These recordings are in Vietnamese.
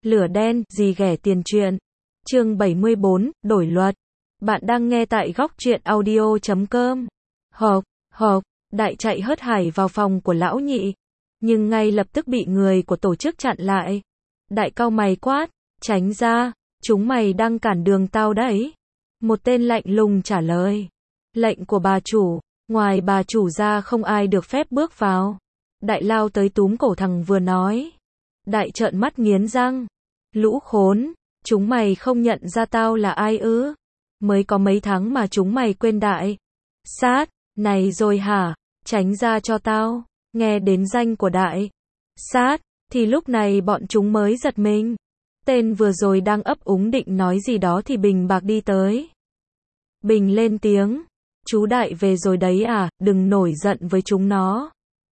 Lửa đen, gì ghẻ tiền truyện. Chương 74, đổi luật. Bạn đang nghe tại góc truyện audio.com. Hộp, Đại chạy hớt hải vào phòng của lão nhị. Nhưng ngay lập tức bị người của tổ chức chặn lại. Đại cau mày quát, tránh ra, chúng mày đang cản đường tao đấy. Một tên lạnh lùng trả lời. Lệnh của bà chủ, ngoài bà chủ ra không ai được phép bước vào. Đại lao tới túm cổ thằng vừa nói. Đại trợn mắt nghiến răng. Lũ khốn, chúng mày không nhận ra tao là ai ư? Mới có mấy tháng mà chúng mày quên đại sát này rồi hả? Tránh ra cho tao. Nghe đến danh của đại sát thì lúc này bọn chúng mới giật mình. Tên vừa rồi đang ấp úng định nói gì đó thì Bình Bạc đi tới. Bình lên tiếng. Chú Đại về rồi đấy à, đừng nổi giận với chúng nó.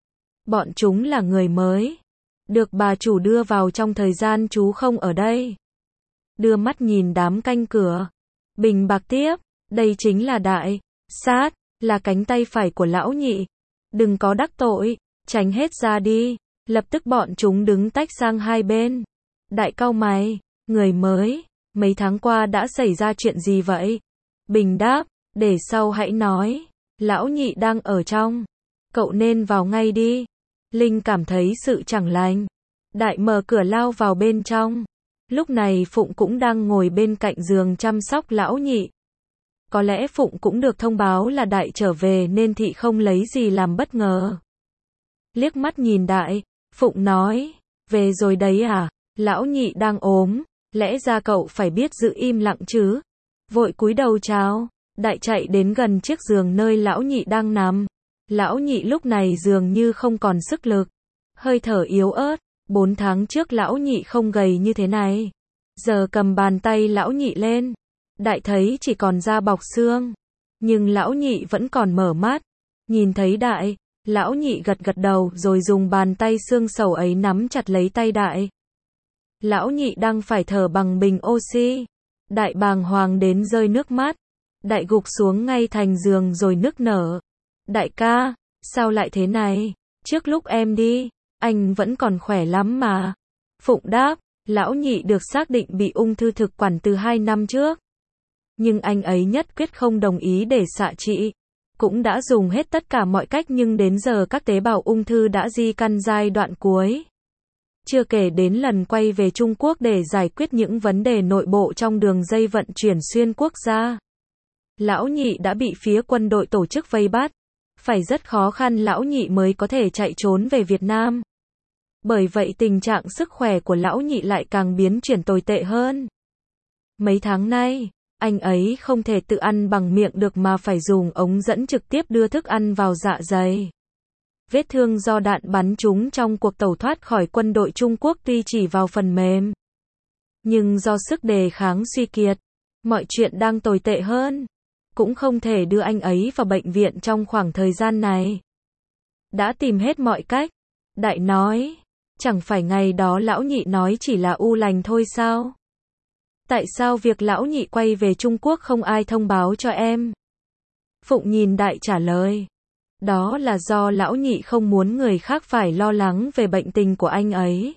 Bọn chúng là người mới. Được bà chủ đưa vào trong thời gian chú không ở đây. Đưa mắt nhìn đám canh cửa. Bình Bạc tiếp, đây chính là đại sát, là cánh tay phải của lão nhị. Đừng có đắc tội, tránh hết ra đi. Lập tức bọn chúng đứng tách sang hai bên. Đại cau mày, người mới, mấy tháng qua đã xảy ra chuyện gì vậy? Bình đáp, để sau hãy nói. Lão nhị đang ở trong. Cậu nên vào ngay đi. Linh cảm thấy sự chẳng lành. Đại mở cửa lao vào bên trong. Lúc này Phụng cũng đang ngồi bên cạnh giường chăm sóc lão nhị. Có lẽ Phụng cũng được thông báo là Đại trở về nên thị không lấy gì làm bất ngờ. Liếc mắt nhìn Đại, Phụng nói, về rồi đấy à, lão nhị đang ốm, lẽ ra cậu phải biết giữ im lặng chứ. Vội cúi đầu chào, Đại chạy đến gần chiếc giường nơi lão nhị đang nằm. Lão nhị lúc này dường như không còn sức lực, hơi thở yếu ớt. 4 tháng trước lão nhị không gầy như thế này. Giờ cầm bàn tay lão nhị lên. Đại thấy chỉ còn da bọc xương. Nhưng lão nhị vẫn còn mở mắt. Nhìn thấy Đại, lão nhị gật gật đầu rồi dùng bàn tay xương sầu ấy nắm chặt lấy tay Đại. Lão nhị đang phải thở bằng bình oxy. Đại bàng hoàng đến rơi nước mắt. Đại gục xuống ngay thành giường rồi nức nở. Đại ca, sao lại thế này? Trước lúc em đi, anh vẫn còn khỏe lắm mà. Phụng đáp, lão nhị được xác định bị ung thư thực quản từ 2 năm trước. Nhưng anh ấy nhất quyết không đồng ý để xạ trị. Cũng đã dùng hết tất cả mọi cách nhưng đến giờ các tế bào ung thư đã di căn giai đoạn cuối. Chưa kể đến lần quay về Trung Quốc để giải quyết những vấn đề nội bộ trong đường dây vận chuyển xuyên quốc gia. Lão nhị đã bị phía quân đội tổ chức vây bắt. Phải rất khó khăn lão nhị mới có thể chạy trốn về Việt Nam. Bởi vậy tình trạng sức khỏe của lão nhị lại càng biến chuyển tồi tệ hơn. Mấy tháng nay, anh ấy không thể tự ăn bằng miệng được mà phải dùng ống dẫn trực tiếp đưa thức ăn vào dạ dày. Vết thương do đạn bắn trúng trong cuộc tẩu thoát khỏi quân đội Trung Quốc tuy chỉ vào phần mềm. Nhưng do sức đề kháng suy kiệt, mọi chuyện đang tồi tệ hơn. Cũng không thể đưa anh ấy vào bệnh viện trong khoảng thời gian này. Đã tìm hết mọi cách. Đại nói, chẳng phải ngày đó lão nhị nói chỉ là u lành thôi sao? Tại sao việc lão nhị quay về Trung Quốc không ai thông báo cho em? Phụng nhìn Đại trả lời. Đó là do lão nhị không muốn người khác phải lo lắng về bệnh tình của anh ấy.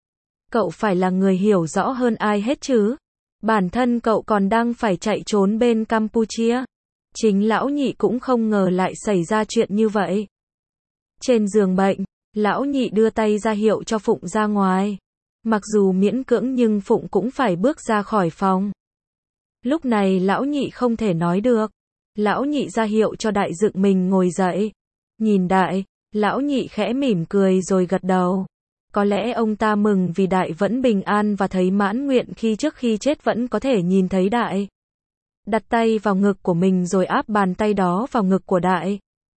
Cậu phải là người hiểu rõ hơn ai hết chứ. Bản thân cậu còn đang phải chạy trốn bên Campuchia. Chính lão nhị cũng không ngờ lại xảy ra chuyện như vậy. Trên giường bệnh, lão nhị đưa tay ra hiệu cho Phụng ra ngoài. Mặc dù miễn cưỡng nhưng Phụng cũng phải bước ra khỏi phòng. Lúc này lão nhị không thể nói được. Lão nhị ra hiệu cho Đại dựng mình ngồi dậy. Nhìn Đại, lão nhị khẽ mỉm cười rồi gật đầu. Có lẽ ông ta mừng vì Đại vẫn bình an và thấy mãn nguyện khi trước khi chết vẫn có thể nhìn thấy Đại. Đặt tay vào ngực của mình rồi áp bàn tay đó vào ngực của Đại.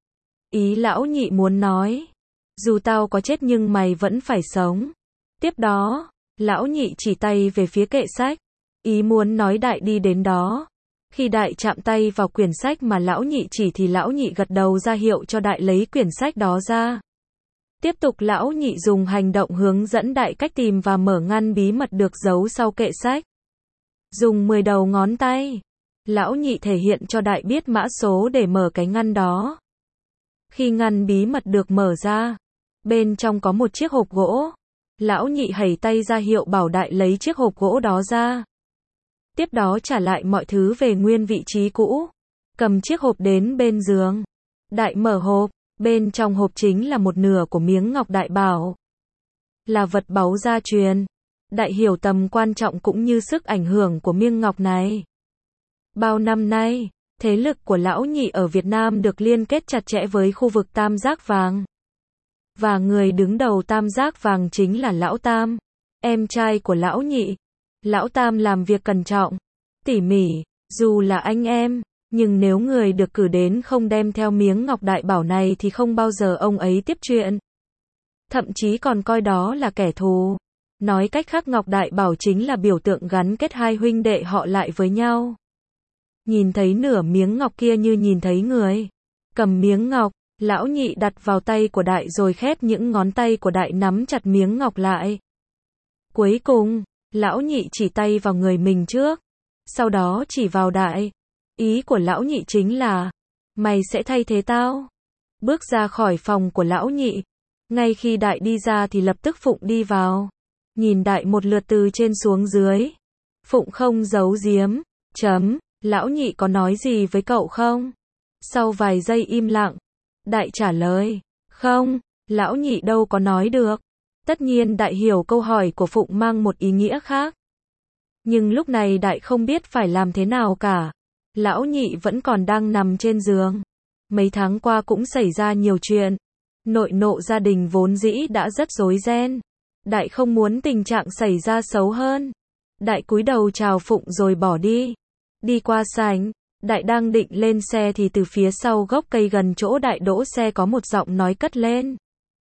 Ý lão nhị muốn nói, dù tao có chết nhưng mày vẫn phải sống. Tiếp đó, lão nhị chỉ tay về phía kệ sách. Ý muốn nói Đại đi đến đó. Khi Đại chạm tay vào quyển sách mà lão nhị chỉ thì lão nhị gật đầu ra hiệu cho Đại lấy quyển sách đó ra. Tiếp tục lão nhị dùng hành động hướng dẫn Đại cách tìm và mở ngăn bí mật được giấu sau kệ sách. Dùng 10 đầu ngón tay, lão nhị thể hiện cho Đại biết mã số để mở cái ngăn đó. Khi ngăn bí mật được mở ra, bên trong có một chiếc hộp gỗ. Lão nhị hầy tay ra hiệu bảo Đại lấy chiếc hộp gỗ đó ra. Tiếp đó trả lại mọi thứ về nguyên vị trí cũ. Cầm chiếc hộp đến bên giường. Đại mở hộp, bên trong hộp chính là một nửa của miếng ngọc Đại bảo. Là vật báu gia truyền. Đại hiểu tầm quan trọng cũng như sức ảnh hưởng của miếng ngọc này. Bao năm nay, thế lực của Lão nhị ở Việt Nam được liên kết chặt chẽ với khu vực Tam Giác Vàng. Và người đứng đầu Tam Giác Vàng chính là Lão Tam, em trai của Lão nhị. Lão Tam làm việc cẩn trọng, tỉ mỉ, dù là anh em, nhưng nếu người được cử đến không đem theo miếng ngọc Đại bảo này thì không bao giờ ông ấy tiếp chuyện. Thậm chí còn coi đó là kẻ thù. Nói cách khác, ngọc Đại bảo chính là biểu tượng gắn kết hai huynh đệ họ lại với nhau. Nhìn thấy nửa miếng ngọc kia như nhìn thấy người. Cầm miếng ngọc, Lão nhị đặt vào tay của Đại rồi khép những ngón tay của Đại nắm chặt miếng ngọc lại. Cuối cùng, Lão nhị chỉ tay vào người mình trước, sau đó chỉ vào Đại. Ý của Lão nhị chính là, mày sẽ thay thế tao. Bước ra khỏi phòng của Lão nhị. Ngay khi Đại đi ra thì lập tức Phụng đi vào. Nhìn Đại một lượt từ trên xuống dưới. Phụng không giấu giếm. Lão nhị có nói gì với cậu không? Sau vài giây im lặng, Đại trả lời, không, Lão nhị đâu có nói được. Tất nhiên Đại hiểu câu hỏi của Phụng mang một ý nghĩa khác. Nhưng lúc này Đại không biết phải làm thế nào cả. Lão nhị vẫn còn đang nằm trên giường. Mấy tháng qua cũng xảy ra nhiều chuyện. Nội nộ gia đình vốn dĩ đã rất rối ren. Đại không muốn tình trạng xảy ra xấu hơn. Đại cúi đầu chào Phụng rồi bỏ đi. Đi qua sảnh, Đại đang định lên xe thì từ phía sau gốc cây gần chỗ Đại đỗ xe có một giọng nói cất lên.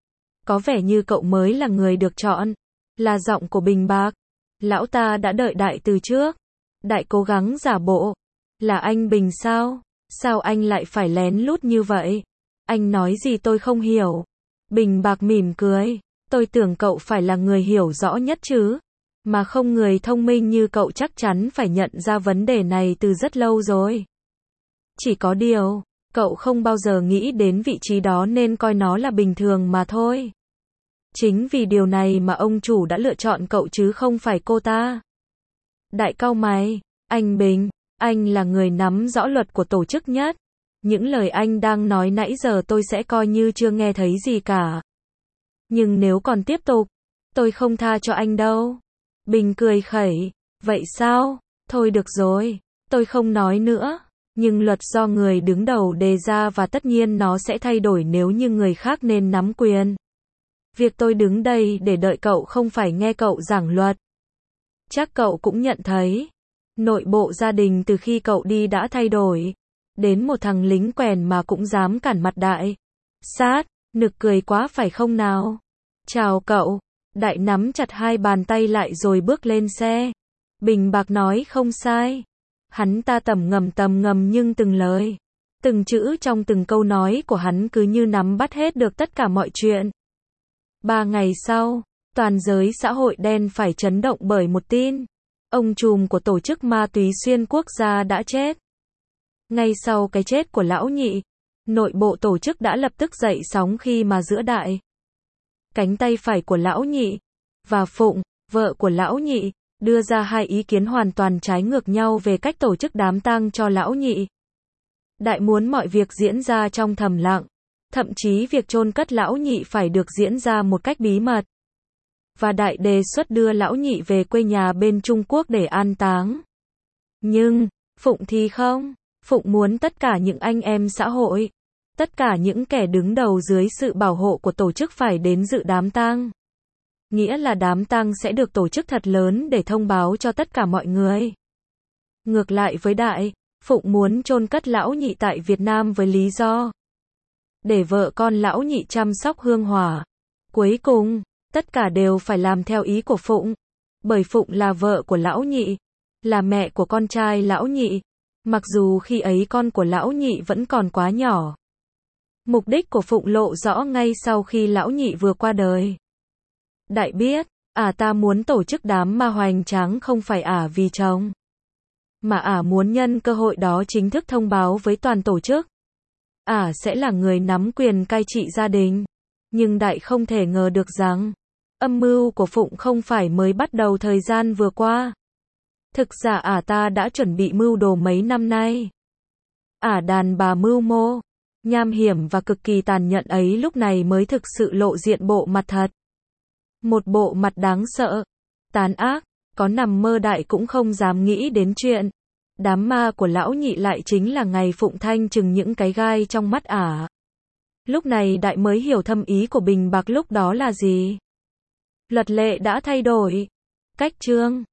Có vẻ như cậu mới là người được chọn. Là giọng của Bình Bạc. Lão ta đã đợi Đại từ trước. Đại cố gắng giả bộ. Là anh Bình sao? Sao anh lại phải lén lút như vậy? Anh nói gì tôi không hiểu. Bình Bạc mỉm cười. Tôi tưởng cậu phải là người hiểu rõ nhất chứ. Mà không, người thông minh như cậu chắc chắn phải nhận ra vấn đề này từ rất lâu rồi. Chỉ có điều, cậu không bao giờ nghĩ đến vị trí đó nên coi nó là bình thường mà thôi. Chính vì điều này mà ông chủ đã lựa chọn cậu chứ không phải cô ta. Đại cau mày, anh Bình, anh là người nắm rõ luật của tổ chức nhất. Những lời anh đang nói nãy giờ tôi sẽ coi như chưa nghe thấy gì cả. Nhưng nếu còn tiếp tục, tôi không tha cho anh đâu. Bình cười khẩy, vậy sao? Thôi được rồi, tôi không nói nữa. Nhưng luật do người đứng đầu đề ra và tất nhiên nó sẽ thay đổi nếu như người khác nên nắm quyền. Việc tôi đứng đây để đợi cậu không phải nghe cậu giảng luật. Chắc cậu cũng nhận thấy, nội bộ gia đình từ khi cậu đi đã thay đổi. Đến một thằng lính quèn mà cũng dám cản mặt Đại. Sát, nực cười quá phải không nào? Chào cậu. Đại nắm chặt hai bàn tay lại rồi bước lên xe. Bình Bạc nói không sai. Hắn ta tầm ngầm nhưng từng lời, từng chữ trong từng câu nói của hắn cứ như nắm bắt hết được tất cả mọi chuyện. 3 ngày sau, toàn giới xã hội đen phải chấn động bởi một tin. Ông trùm của tổ chức ma túy xuyên quốc gia đã chết. Ngay sau cái chết của Lão nhị, nội bộ tổ chức đã lập tức dậy sóng khi mà giữa Đại, cánh tay phải của Lão nhị, và Phụng, vợ của Lão nhị, đưa ra hai ý kiến hoàn toàn trái ngược nhau về cách tổ chức đám tang cho Lão nhị. Đại muốn mọi việc diễn ra trong thầm lặng, thậm chí việc chôn cất Lão nhị phải được diễn ra một cách bí mật. Và Đại đề xuất đưa Lão nhị về quê nhà bên Trung Quốc để an táng. Nhưng, Phụng thì không. Phụng muốn tất cả những anh em xã hội, tất cả những kẻ đứng đầu dưới sự bảo hộ của tổ chức phải đến dự đám tang. Nghĩa là đám tang sẽ được tổ chức thật lớn để thông báo cho tất cả mọi người. Ngược lại với Đại, Phụng muốn chôn cất Lão nhị tại Việt Nam với lý do để vợ con Lão nhị chăm sóc hương hỏa. Cuối cùng, tất cả đều phải làm theo ý của Phụng, bởi Phụng là vợ của Lão nhị, là mẹ của con trai Lão nhị, mặc dù khi ấy con của Lão nhị vẫn còn quá nhỏ. Mục đích của Phụng lộ rõ ngay sau khi Lão nhị vừa qua đời. Đại biết, ta muốn tổ chức đám ma hoành tráng không phải vì chồng, mà muốn nhân cơ hội đó chính thức thông báo với toàn tổ chức. Sẽ là người nắm quyền cai trị gia đình. Nhưng Đại không thể ngờ được rằng, Âm mưu của Phụng không phải mới bắt đầu thời gian vừa qua. Thực ra ta đã chuẩn bị mưu đồ mấy năm nay. Đàn bà mưu mô, nham hiểm và cực kỳ tàn nhẫn ấy lúc này mới thực sự lộ diện bộ mặt thật. Một bộ mặt đáng sợ, tàn ác, có nằm mơ đại cũng không dám nghĩ đến chuyện. Đám ma của lão nhị lại chính là ngày Phụng Thanh chừng những cái gai trong mắt ả. Lúc này đại mới hiểu thâm ý của Bình Bạc lúc đó là gì. Luật lệ đã thay đổi. Cách chương